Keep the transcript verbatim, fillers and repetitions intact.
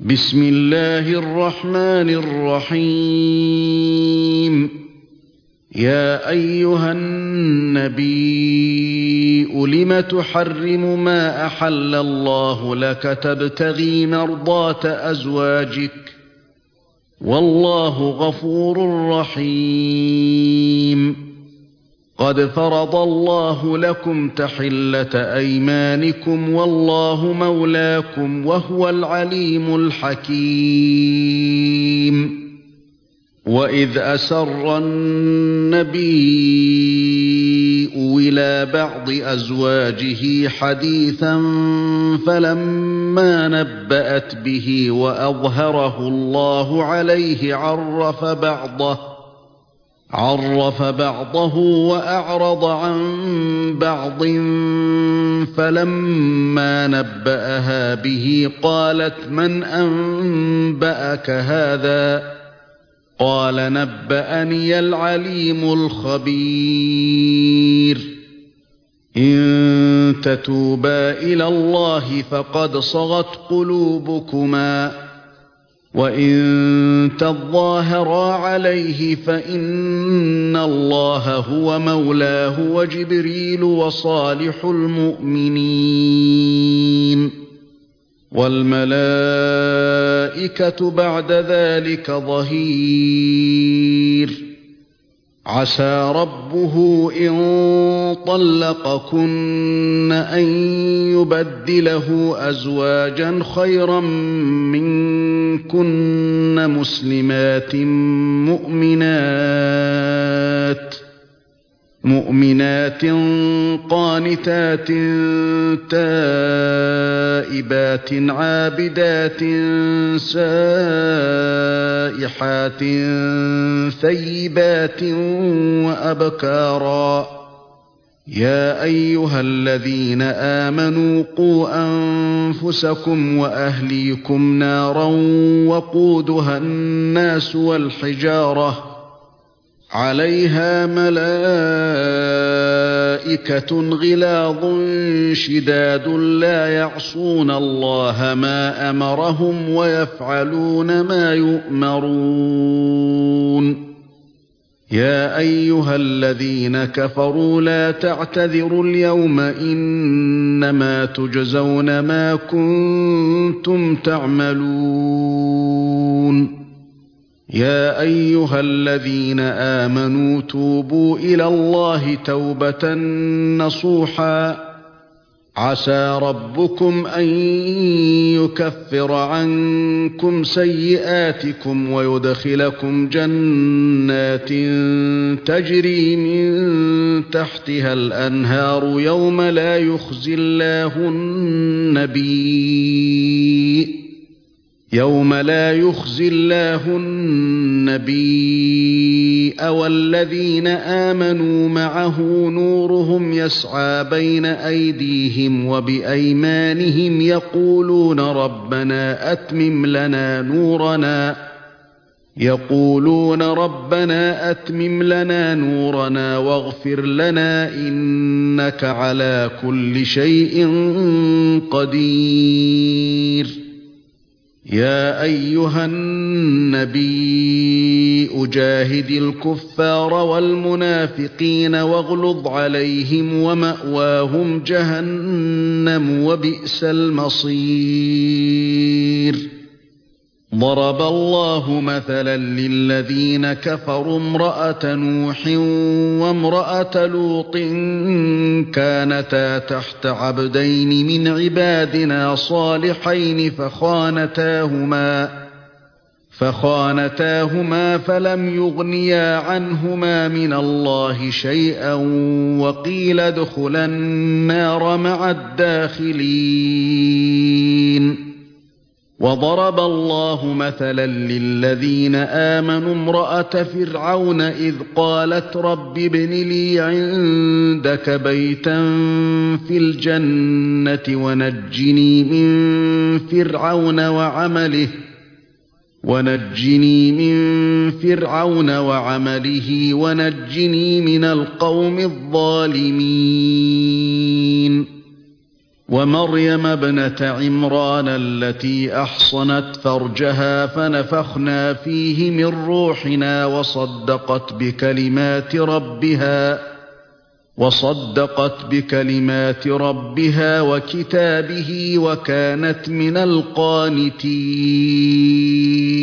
بسم الله الرحمن الرحيم. يا أيها النبي لم تحرم ما أحل الله لك تبتغي مرضات أزواجك والله غفور رحيم. قد فرض الله لكم تحلة أيمانكم والله مولاكم وهو العليم الحكيم. وإذ أسر النبي إلى بعض أزواجه حديثا فلما نبأت به وأظهره الله عليه عرف بعضه عرف بعضه وأعرض عن بعض فلما نبأها به قالت من أنبأك هذا قال نبأني العليم الخبير. إن تتوبا إلى الله فقد صغت قلوبكما وإن تظاهرا عليه فإن الله هو مولاه وجبريل وصالح المؤمنين والملائكة بعد ذلك ظهير. عسى ربه إن طلقكن أن يبدله أزواجا خيرا منكن مسلمات مؤمنات مؤمنات قانتات تائبات عابدات سائحات ثيبات وأبكارا. يا أيها الذين آمنوا قوا أنفسكم وأهليكم نارا وقودها الناس والحجارة عليها ملائكة غلاظ شداد لا يعصون الله ما أمرهم ويفعلون ما يؤمرون. يا أيها الذين كفروا لا تعتذروا اليوم إنما تجزون ما كنتم تعملون. يا أيها الذين آمنوا توبوا إلى الله توبة نصوحا عسى ربكم أن يكفر عنكم سيئاتكم ويدخلكم جنات تجري من تحتها الأنهار يوم لا يخزي الله النبي يوم لا يخزي الله النبي والذين آمنوا معه نورهم يسعى بين أيديهم وبأيمانهم يقولون ربنا أتمم لنا نورنا يقولون ربنا أتمم لنا نورنا واغفر لنا إنك على كل شيء قدير. يا أيها النبي جاهد الكفار والمنافقين واغلظ عليهم ومأواهم جهنم وبئس المصير. ضرب الله مثلا للذين كفروا امرأة نوح وامرأة لوط كانتا تحت عبدين من عبادنا صالحين فخانتاهما فخانتاهما فلم يغنيا عنهما من الله شيئا وقيل ادخلا النار مع الداخلين. وضرب الله مثلا للذين آمنوا امرأة فرعون إذ قالت رب ابن لي عندك بيتا في الجنة ونجني من فرعون وعمله ونجني من فرعون وعمله ونجني من القوم الظالمين. ومريم ابنة عمران التي أحصنت فرجها فنفخنا فيه من روحنا وصدقت بكلمات ربها وصدقت بكلمات ربها وكتابه وكانت من القانتين.